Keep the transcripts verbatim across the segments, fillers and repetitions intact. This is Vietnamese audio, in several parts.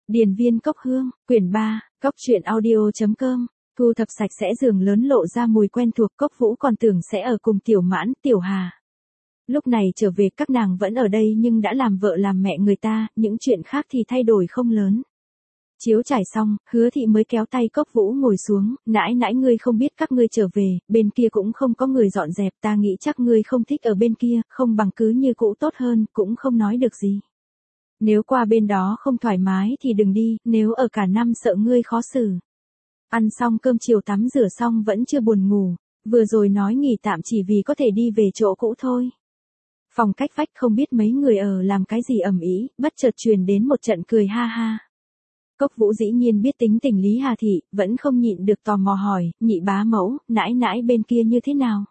Điền viên cốc hương, quyển ba, cốc truyện audio.com, thu thập sạch sẽ giường lớn lộ ra mùi quen thuộc. Cốc Vũ còn tưởng sẽ ở cùng Tiểu Mãn, Tiểu Hà. Lúc này trở về các nàng vẫn ở đây nhưng đã làm vợ làm mẹ người ta, những chuyện khác thì thay đổi không lớn. Chiếu trải xong, Hứa Thị mới kéo tay Cốc Vũ ngồi xuống, nãi nãi ngươi không biết các ngươi trở về, bên kia cũng không có người dọn dẹp, ta nghĩ chắc ngươi không thích ở bên kia, không bằng cứ như cũ tốt hơn, cũng không nói được gì. Nếu qua bên đó không thoải mái thì đừng đi, nếu ở cả năm sợ ngươi khó xử. Ăn xong cơm chiều tắm rửa xong vẫn chưa buồn ngủ, vừa rồi nói nghỉ tạm chỉ vì có thể đi về chỗ cũ thôi. Phòng cách vách không biết mấy người ở làm cái gì ầm ĩ, bất chợt truyền đến một trận cười ha ha. Cốc Vũ dĩ nhiên biết tính tình Lý Hà Thị, vẫn không nhịn được tò mò hỏi, nhị bá mẫu, nãi nãi bên kia như thế nào?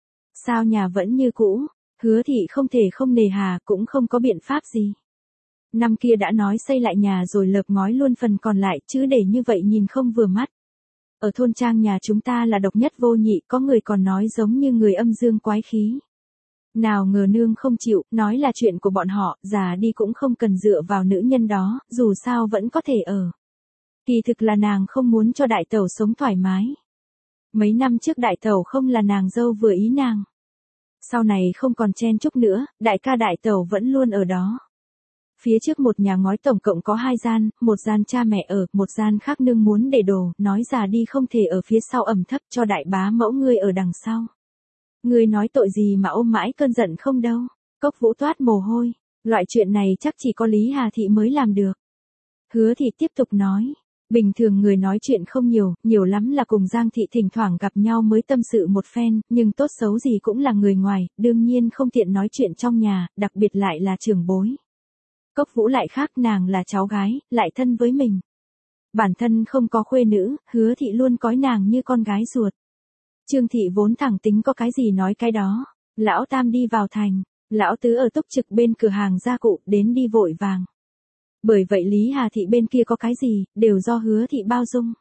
Sao nhà vẫn như cũ? Hứa Thị không thể không nề hà, cũng không có biện pháp gì. Năm kia đã nói xây lại nhà rồi lợp ngói luôn phần còn lại, chứ để như vậy nhìn không vừa mắt. Ở thôn trang nhà chúng ta là độc nhất vô nhị, có người còn nói giống như người âm dương quái khí. Nào ngờ nương không chịu, nói là chuyện của bọn họ, già đi cũng không cần dựa vào nữ nhân đó, dù sao vẫn có thể ở. Kỳ thực là nàng không muốn cho đại tẩu sống thoải mái. Mấy năm trước đại tẩu không là nàng dâu vừa ý nàng. Sau này không còn chen chúc nữa, đại ca đại tẩu vẫn luôn ở đó. Phía trước một nhà ngói tổng cộng có hai gian, một gian cha mẹ ở, một gian khác nương muốn để đồ, nói già đi không thể ở phía sau ẩm thấp cho đại bá mẫu ngươi ở đằng sau. Ngươi nói tội gì mà ôm mãi cơn giận không đâu. Cốc Vũ toát mồ hôi, loại chuyện này chắc chỉ có Lý Hà Thị mới làm được. Hứa Thị tiếp tục nói, bình thường người nói chuyện không nhiều, nhiều lắm là cùng Giang Thị thỉnh thoảng gặp nhau mới tâm sự một phen, nhưng tốt xấu gì cũng là người ngoài, đương nhiên không tiện nói chuyện trong nhà, đặc biệt lại là trưởng bối. Cốc Vũ lại khác, nàng là cháu gái, lại thân với mình. Bản thân không có khuê nữ, Hứa Thị luôn coi nàng như con gái ruột. Trương Thị vốn thẳng tính có cái gì nói cái đó. Lão Tam đi vào thành, Lão Tứ ở túc trực bên cửa hàng gia cụ, đến đi vội vàng. Bởi vậy Lý Hà Thị bên kia có cái gì, đều do Hứa Thị bao dung.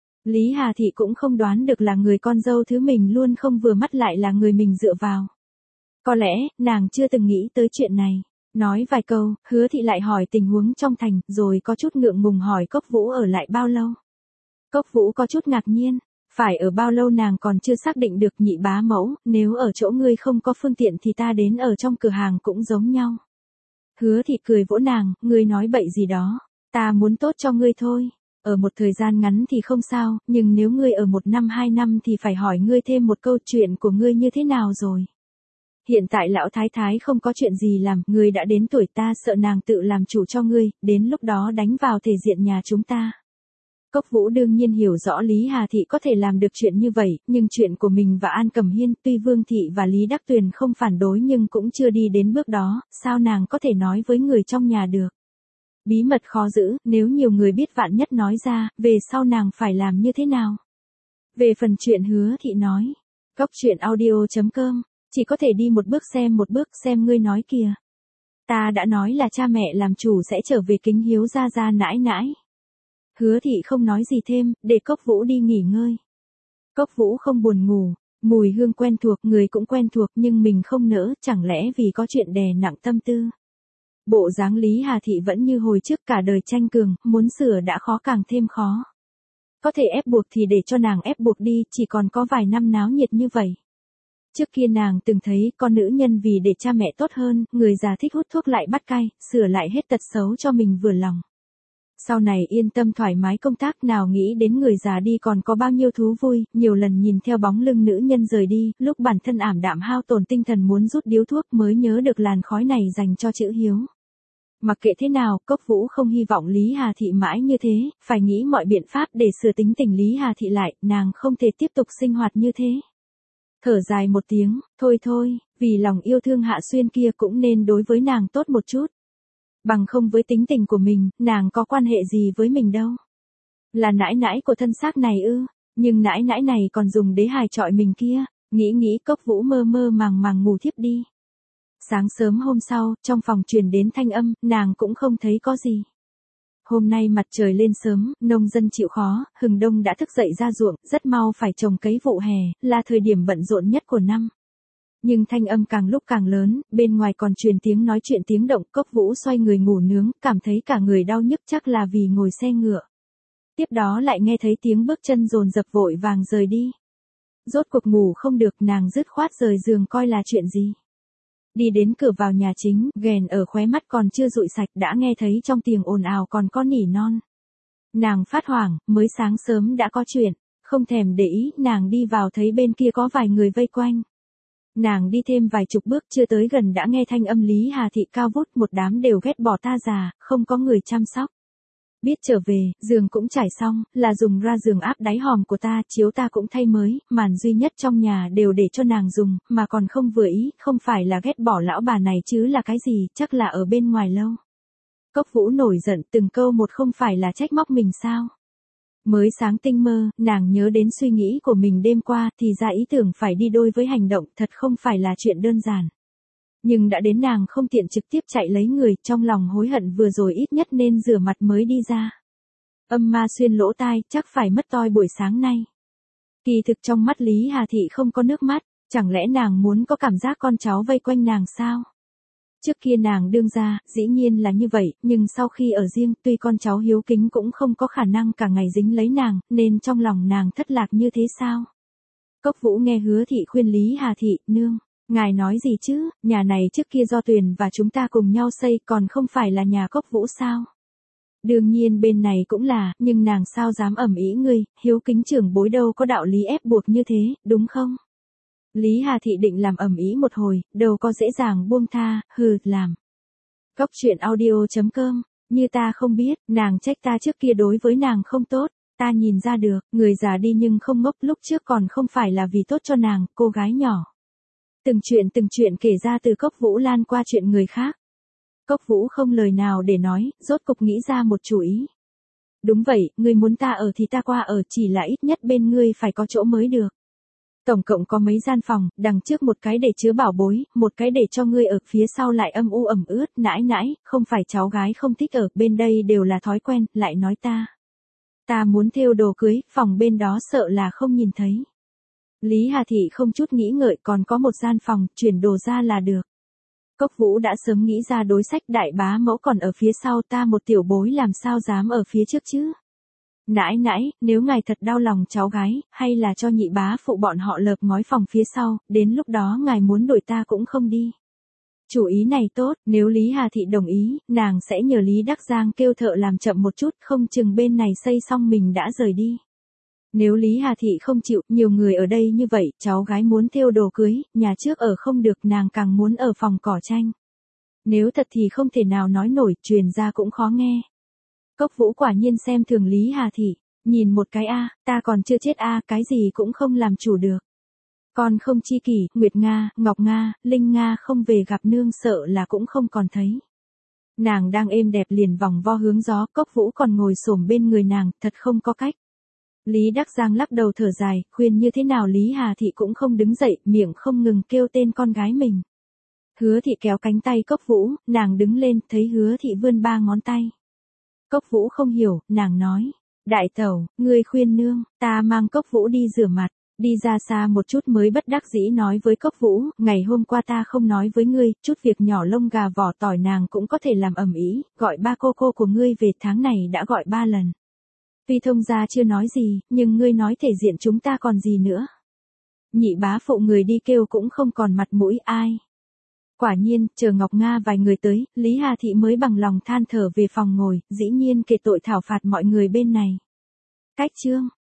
Lý Hà Thị cũng không đoán được là người con dâu thứ mình luôn không vừa mắt lại là người mình dựa vào. Có lẽ, nàng chưa từng nghĩ tới chuyện này. Nói vài câu, Hứa Thị lại hỏi tình huống trong thành, rồi có chút ngượng ngùng hỏi Cốc Vũ ở lại bao lâu. Cốc Vũ có chút ngạc nhiên, phải ở bao lâu nàng còn chưa xác định được. Nhị bá mẫu, nếu ở chỗ ngươi không có phương tiện thì ta đến ở trong cửa hàng cũng giống nhau. Hứa Thị cười vỗ nàng, ngươi nói bậy gì đó, ta muốn tốt cho ngươi thôi. Ở một thời gian ngắn thì không sao, nhưng nếu ngươi ở một năm hai năm thì phải hỏi ngươi thêm một câu chuyện của ngươi như thế nào rồi. Hiện tại lão thái thái không có chuyện gì làm, ngươi đã đến tuổi ta sợ nàng tự làm chủ cho ngươi, đến lúc đó đánh vào thể diện nhà chúng ta. Cốc Vũ đương nhiên hiểu rõ Lý Hà Thị có thể làm được chuyện như vậy, nhưng chuyện của mình và An Cẩm Hiên, tuy Vương Thị và Lý Đắc Tuyền không phản đối nhưng cũng chưa đi đến bước đó, sao nàng có thể nói với người trong nhà được. Bí mật khó giữ, nếu nhiều người biết vạn nhất nói ra, về sau nàng phải làm như thế nào. Về phần chuyện Hứa Thị nói, cốc truyện audio.com, chỉ có thể đi một bước xem một bước, xem ngươi nói kìa. Ta đã nói là cha mẹ làm chủ sẽ trở về kính hiếu gia gia nãi nãi. Hứa Thị không nói gì thêm, để Cốc Vũ đi nghỉ ngơi. Cốc Vũ không buồn ngủ, mùi hương quen thuộc, người cũng quen thuộc nhưng mình không nỡ, chẳng lẽ vì có chuyện đè nặng tâm tư. Bộ dáng Lý Hà Thị vẫn như hồi trước, cả đời tranh cường, muốn sửa đã khó càng thêm khó. Có thể ép buộc thì để cho nàng ép buộc đi, chỉ còn có vài năm náo nhiệt như vậy. Trước kia nàng từng thấy con nữ nhân vì để cha mẹ tốt hơn, người già thích hút thuốc lại bắt cai, sửa lại hết tật xấu cho mình vừa lòng. Sau này yên tâm thoải mái công tác, nào nghĩ đến người già đi còn có bao nhiêu thú vui, nhiều lần nhìn theo bóng lưng nữ nhân rời đi, lúc bản thân ảm đạm hao tổn tinh thần muốn rút điếu thuốc mới nhớ được làn khói này dành cho chữ hiếu. Mặc kệ thế nào, Cốc Vũ không hy vọng Lý Hà Thị mãi như thế, phải nghĩ mọi biện pháp để sửa tính tình Lý Hà Thị lại, nàng không thể tiếp tục sinh hoạt như thế. Thở dài một tiếng, thôi thôi, vì lòng yêu thương Hạ Xuyên kia cũng nên đối với nàng tốt một chút. Bằng không với tính tình của mình, nàng có quan hệ gì với mình đâu. Là nãi nãi của thân xác này ư, nhưng nãi nãi này còn dùng đế hài trọi mình kia, nghĩ nghĩ Cốc Vũ mơ mơ màng màng ngủ thiếp đi. Sáng sớm hôm sau, trong phòng truyền đến thanh âm, nàng cũng không thấy có gì. Hôm nay mặt trời lên sớm, nông dân chịu khó, hừng đông đã thức dậy ra ruộng, rất mau phải trồng cấy vụ hè, là thời điểm bận rộn nhất của năm. Nhưng thanh âm càng lúc càng lớn, bên ngoài còn truyền tiếng nói chuyện tiếng động. Cốc Vũ xoay người ngủ nướng, cảm thấy cả người đau nhức chắc là vì ngồi xe ngựa. Tiếp đó lại nghe thấy tiếng bước chân dồn dập vội vàng rời đi. Rốt cuộc ngủ không được, nàng dứt khoát rời giường coi là chuyện gì. Đi đến cửa vào nhà chính, ghèn ở khóe mắt còn chưa dụi sạch đã nghe thấy trong tiếng ồn ào còn có nỉ non. Nàng phát hoảng, mới sáng sớm đã có chuyện, không thèm để ý, nàng đi vào thấy bên kia có vài người vây quanh. Nàng đi thêm vài chục bước chưa tới gần đã nghe thanh âm Lý Hà Thị cao vút, một đám đều ghét bỏ ta già, không có người chăm sóc. Biết trở về, giường cũng trải xong, là dùng ra giường áp đáy hòm của ta, chiếu ta cũng thay mới, màn duy nhất trong nhà đều để cho nàng dùng, mà còn không vừa ý, không phải là ghét bỏ lão bà này chứ là cái gì, chắc là ở bên ngoài lâu. Cốc Vũ nổi giận từng câu một, không phải là trách móc mình sao. Mới sáng tinh mơ, nàng nhớ đến suy nghĩ của mình đêm qua, thì ra ý tưởng phải đi đôi với hành động, thật không phải là chuyện đơn giản. Nhưng đã đến nàng không tiện trực tiếp chạy lấy người, trong lòng hối hận vừa rồi ít nhất nên rửa mặt mới đi ra. Âm ma xuyên lỗ tai, chắc phải mất toi buổi sáng nay. Kỳ thực trong mắt Lý Hà Thị không có nước mắt, chẳng lẽ nàng muốn có cảm giác con cháu vây quanh nàng sao? Trước kia nàng đương ra, dĩ nhiên là như vậy, nhưng sau khi ở riêng, tuy con cháu hiếu kính cũng không có khả năng cả ngày dính lấy nàng, nên trong lòng nàng thất lạc như thế sao? Cốc Vũ nghe Hứa Thị khuyên Lý Hà Thị, nương, ngài nói gì chứ, nhà này trước kia do Tuyền và chúng ta cùng nhau xây, còn không phải là nhà Cốc Vũ sao? Đương nhiên bên này cũng là, nhưng nàng sao dám ẩm ý ngươi, hiếu kính trưởng bối đâu có đạo lý ép buộc như thế, đúng không? Lý Hà Thị định làm ẩm ý một hồi, đâu có dễ dàng buông tha, hừ, làm. Cốc truyện audio chấm com, như ta không biết, nàng trách ta trước kia đối với nàng không tốt, ta nhìn ra được, người già đi nhưng không ngốc, lúc trước còn không phải là vì tốt cho nàng, cô gái nhỏ. Từng chuyện từng chuyện kể ra từ Cốc Vũ lan qua chuyện người khác. Cốc Vũ không lời nào để nói, rốt cục nghĩ ra một chủ ý. Đúng vậy, ngươi muốn ta ở thì ta qua ở, chỉ là ít nhất bên ngươi phải có chỗ mới được. Tổng cộng có mấy gian phòng, đằng trước một cái để chứa bảo bối, một cái để cho ngươi ở, phía sau lại âm u ẩm ướt, nãi nãi, không phải cháu gái không thích ở, bên đây đều là thói quen, lại nói ta. Ta muốn thêu đồ cưới, phòng bên đó sợ là không nhìn thấy. Lý Hà Thị không chút nghĩ ngợi, còn có một gian phòng, chuyển đồ ra là được. Cốc Vũ đã sớm nghĩ ra đối sách, đại bá mẫu còn ở phía sau, ta một tiểu bối làm sao dám ở phía trước chứ. Nãi nãi, nếu ngài thật đau lòng cháu gái, hay là cho nhị bá phụ bọn họ lợp ngói phòng phía sau, đến lúc đó ngài muốn đuổi ta cũng không đi. Chủ ý này tốt, nếu Lý Hà Thị đồng ý, nàng sẽ nhờ Lý Đắc Giang kêu thợ làm chậm một chút, không chừng bên này xây xong mình đã rời đi. Nếu Lý Hà Thị không chịu, nhiều người ở đây như vậy, cháu gái muốn thêu đồ cưới, nhà trước ở không được, nàng càng muốn ở phòng cỏ tranh. Nếu thật thì không thể nào nói nổi, truyền ra cũng khó nghe. Cốc Vũ quả nhiên xem thường Lý Hà Thị, nhìn một cái a, ta còn chưa chết a, cái gì cũng không làm chủ được. Còn không chi kỷ, Nguyệt Nga, Ngọc Nga, Linh Nga không về gặp nương sợ là cũng không còn thấy. Nàng đang êm đẹp liền vòng vo hướng gió, Cốc Vũ còn ngồi xổm bên người nàng, thật không có cách. Lý Đắc Giang lắc đầu thở dài, khuyên như thế nào Lý Hà Thị cũng không đứng dậy, miệng không ngừng kêu tên con gái mình. Hứa Thị kéo cánh tay Cốc Vũ, nàng đứng lên, thấy Hứa Thị vươn ba ngón tay. Cốc Vũ không hiểu, nàng nói, đại tẩu, ngươi khuyên nương, ta mang Cốc Vũ đi rửa mặt, đi ra xa một chút mới bất đắc dĩ nói với Cốc Vũ, ngày hôm qua ta không nói với ngươi, chút việc nhỏ lông gà vỏ tỏi nàng cũng có thể làm ầm ĩ, gọi ba cô cô của ngươi về, tháng này đã gọi ba lần. Tuy thông gia chưa nói gì, nhưng ngươi nói thể diện chúng ta còn gì nữa. Nhị bá phụ người đi kêu cũng không còn mặt mũi ai. Quả nhiên, chờ Ngọc Nga vài người tới, Lý Hà Thị mới bằng lòng than thở về phòng ngồi, dĩ nhiên kể tội thảo phạt mọi người bên này. Cách chương